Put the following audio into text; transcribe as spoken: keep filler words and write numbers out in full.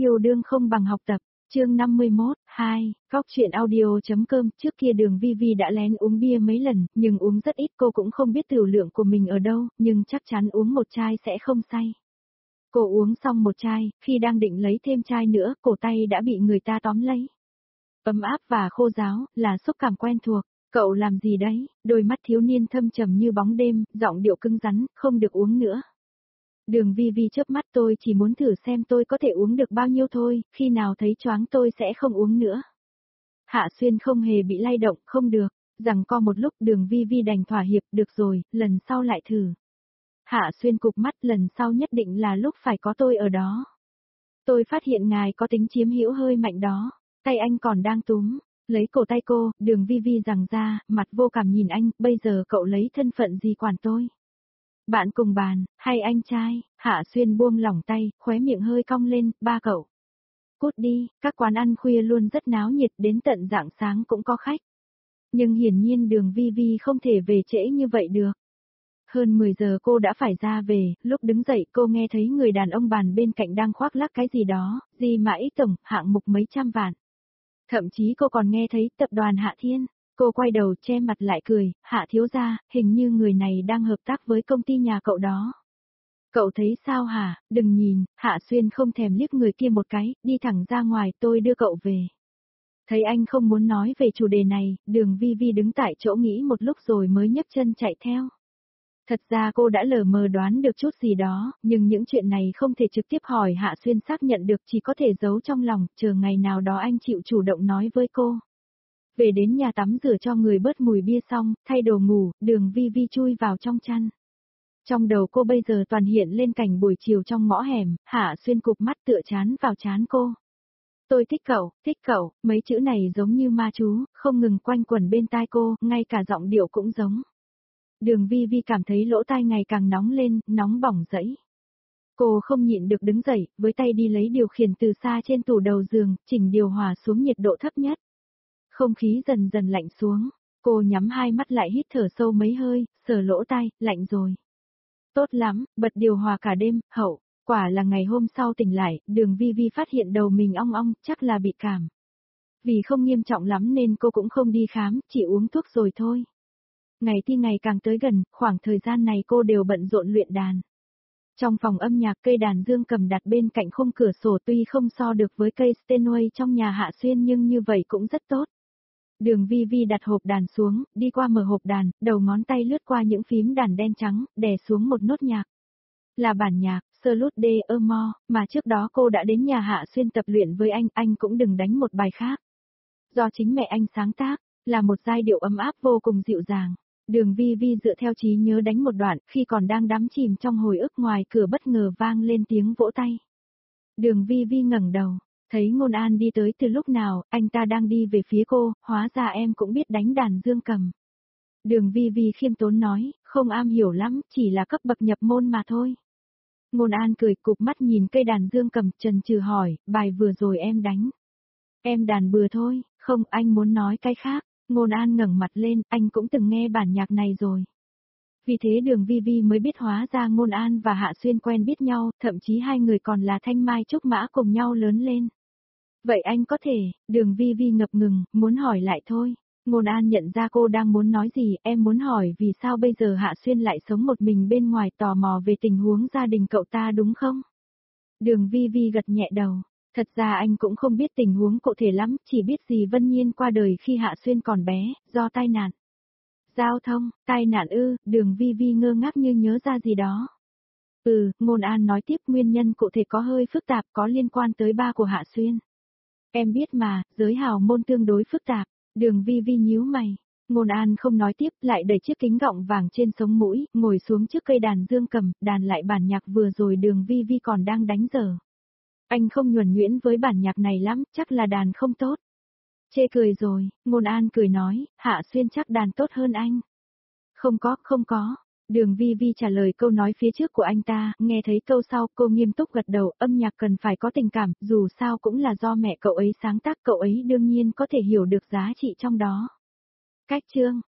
Yêu đương không bằng học tập, chương năm mươi mốt, hai, góc truyện audio.com. Trước kia Đường Vi Vi đã lén uống bia mấy lần, nhưng uống rất ít, cô cũng không biết tửu lượng của mình ở đâu, nhưng chắc chắn uống một chai sẽ không say. Cô uống xong một chai, khi đang định lấy thêm chai nữa, cổ tay đã bị người ta tóm lấy. Ấm áp và khô ráo, là xúc cảm quen thuộc. Cậu làm gì đấy? Đôi mắt thiếu niên thâm trầm như bóng đêm, giọng điệu cứng rắn, không được uống nữa. Đường Vi Vi chớp mắt, tôi chỉ muốn thử xem tôi có thể uống được bao nhiêu thôi, khi nào thấy choáng tôi sẽ không uống nữa. Hạ Xuyên không hề bị lay động, không được, rằng co một lúc Đường Vi Vi đành thỏa hiệp, được rồi, lần sau lại thử. Hạ Xuyên cụp mắt, lần sau nhất định là lúc phải có tôi ở đó. Tôi phát hiện ngài có tính chiếm hữu hơi mạnh đó, tay anh còn đang túm, lấy cổ tay cô, Đường Vi Vi giằng ra, mặt vô cảm nhìn anh, bây giờ cậu lấy thân phận gì quản tôi? Bạn cùng bàn, hay anh trai? Hạ Xuyên buông lỏng tay, khóe miệng hơi cong lên, ba cậu. Cút đi, các quán ăn khuya luôn rất náo nhiệt, đến tận rạng sáng cũng có khách. Nhưng hiển nhiên Đường Vi Vi không thể về trễ như vậy được. Hơn mười giờ cô đã phải ra về, lúc đứng dậy cô nghe thấy người đàn ông bàn bên cạnh đang khoác lác cái gì đó, gì mà ý tổng, hạng mục mấy trăm vạn. Thậm chí cô còn nghe thấy tập đoàn Hạ Thiên. Cô quay đầu che mặt lại cười, Hạ thiếu gia, hình như người này đang hợp tác với công ty nhà cậu đó. Cậu thấy sao hả? Đừng nhìn, Hạ Xuyên không thèm liếc người kia một cái, đi thẳng ra ngoài, tôi đưa cậu về. Thấy anh không muốn nói về chủ đề này, Đường Vi Vi đứng tại chỗ nghĩ một lúc rồi mới nhấc chân chạy theo. Thật ra cô đã lờ mờ đoán được chút gì đó, nhưng những chuyện này không thể trực tiếp hỏi Hạ Xuyên xác nhận được, chỉ có thể giấu trong lòng, chờ ngày nào đó anh chịu chủ động nói với cô. Về đến nhà tắm rửa cho người bớt mùi bia xong, thay đồ ngủ, Đường Vi Vi chui vào trong chăn. Trong đầu cô bây giờ toàn hiện lên cảnh buổi chiều trong ngõ hẻm, Hạ Xuyên cụp mắt tựa chán vào chán cô. Tôi thích cậu, thích cậu, mấy chữ này giống như ma chú, không ngừng quanh quẩn bên tai cô, ngay cả giọng điệu cũng giống. Đường Vi Vi cảm thấy lỗ tai ngày càng nóng lên, nóng bỏng rẫy. Cô không nhịn được đứng dậy, với tay đi lấy điều khiển từ xa trên tủ đầu giường, chỉnh điều hòa xuống nhiệt độ thấp nhất. Không khí dần dần lạnh xuống, cô nhắm hai mắt lại hít thở sâu mấy hơi, sờ lỗ tai, lạnh rồi. Tốt lắm, bật điều hòa cả đêm, hậu, quả là ngày hôm sau tỉnh lại, Đường Vi Vi phát hiện đầu mình ong ong, chắc là bị cảm. Vì không nghiêm trọng lắm nên cô cũng không đi khám, chỉ uống thuốc rồi thôi. Ngày thi ngày càng tới gần, khoảng thời gian này cô đều bận rộn luyện đàn. Trong phòng âm nhạc cây đàn dương cầm đặt bên cạnh khung cửa sổ tuy không so được với cây Steinway trong nhà Hạ Xuyên nhưng như vậy cũng rất tốt. Đường Vi Vi đặt hộp đàn xuống, đi qua mở hộp đàn, đầu ngón tay lướt qua những phím đàn đen trắng, đè xuống một nốt nhạc. Là bản nhạc, Salute de Amor, mà trước đó cô đã đến nhà Hạ Xuyên tập luyện với anh, anh cũng đừng đánh một bài khác. Do chính mẹ anh sáng tác, là một giai điệu ấm áp vô cùng dịu dàng. Đường Vi Vi dựa theo trí nhớ đánh một đoạn, khi còn đang đắm chìm trong hồi ức ngoài cửa bất ngờ vang lên tiếng vỗ tay. Đường Vi Vi ngẩng đầu, thấy Ngôn An đi tới từ lúc nào, anh ta đang đi về phía cô, hóa ra em cũng biết đánh đàn dương cầm. Đường Vi Vi khiêm tốn nói, không am hiểu lắm, chỉ là cấp bậc nhập môn mà thôi. Ngôn An cười cụp mắt nhìn cây đàn dương cầm, chần chừ hỏi, bài vừa rồi em đánh. Em đàn bừa thôi, không, anh muốn nói cái khác. Ngôn An ngẩng mặt lên, anh cũng từng nghe bản nhạc này rồi. Vì thế Đường Vi Vi mới biết hóa ra Ngôn An và Hạ Xuyên quen biết nhau, thậm chí hai người còn là thanh mai trúc mã cùng nhau lớn lên. Vậy anh có thể, Đường Vi Vi ngập ngừng, muốn hỏi lại thôi. Ngôn An nhận ra cô đang muốn nói gì, em muốn hỏi vì sao bây giờ Hạ Xuyên lại sống một mình bên ngoài, tò mò về tình huống gia đình cậu ta đúng không? Đường Vi Vi gật nhẹ đầu. Thật ra anh cũng không biết tình huống cụ thể lắm, chỉ biết dì Vân Nhiên qua đời khi Hạ Xuyên còn bé, do tai nạn. Giao thông, tai nạn ư, Đường Vi Vi ngơ ngác như nhớ ra gì đó. Ừ, Ngôn An nói tiếp, nguyên nhân cụ thể có hơi phức tạp, có liên quan tới ba của Hạ Xuyên. Em biết mà, giới hào môn tương đối phức tạp. Đường Vi Vi nhíu mày. Ngôn An không nói tiếp, lại đẩy chiếc kính gọng vàng trên sống mũi, ngồi xuống trước cây đàn dương cầm, đàn lại bản nhạc vừa rồi Đường Vi Vi còn đang đánh dở. Anh không nhuần nhuyễn với bản nhạc này lắm, chắc là đàn không tốt. Chê cười rồi, Ngôn An cười nói, Hạ Xuyên chắc đàn tốt hơn anh. Không có, không có. Đường Vi Vi trả lời câu nói phía trước của anh ta, nghe thấy câu sau cô nghiêm túc gật đầu, âm nhạc cần phải có tình cảm, dù sao cũng là do mẹ cậu ấy sáng tác, cậu ấy đương nhiên có thể hiểu được giá trị trong đó. Cách chương,